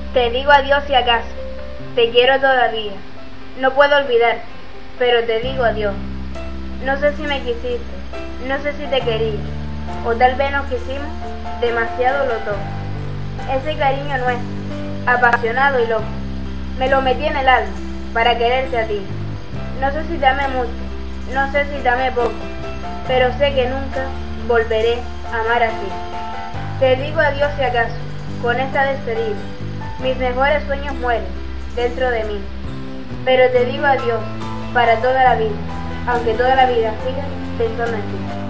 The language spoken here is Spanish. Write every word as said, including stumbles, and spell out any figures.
Te digo adiós si acaso, te quiero todavía. No puedo olvidarte, pero te digo adiós. No sé si me quisiste, no sé si te quería, o tal vez nos quisimos demasiado los dos. Ese cariño nuestro, apasionado y loco, me lo metí en el alma para quererte a ti. No sé si te amé mucho, no sé si te amé poco, pero sé que nunca volveré a amar así. Te digo adiós si acaso, con esta despedida, mis mejores sueños mueren dentro de mí. Pero te digo adiós para toda la vida, aunque toda la vida siga pensando en ti.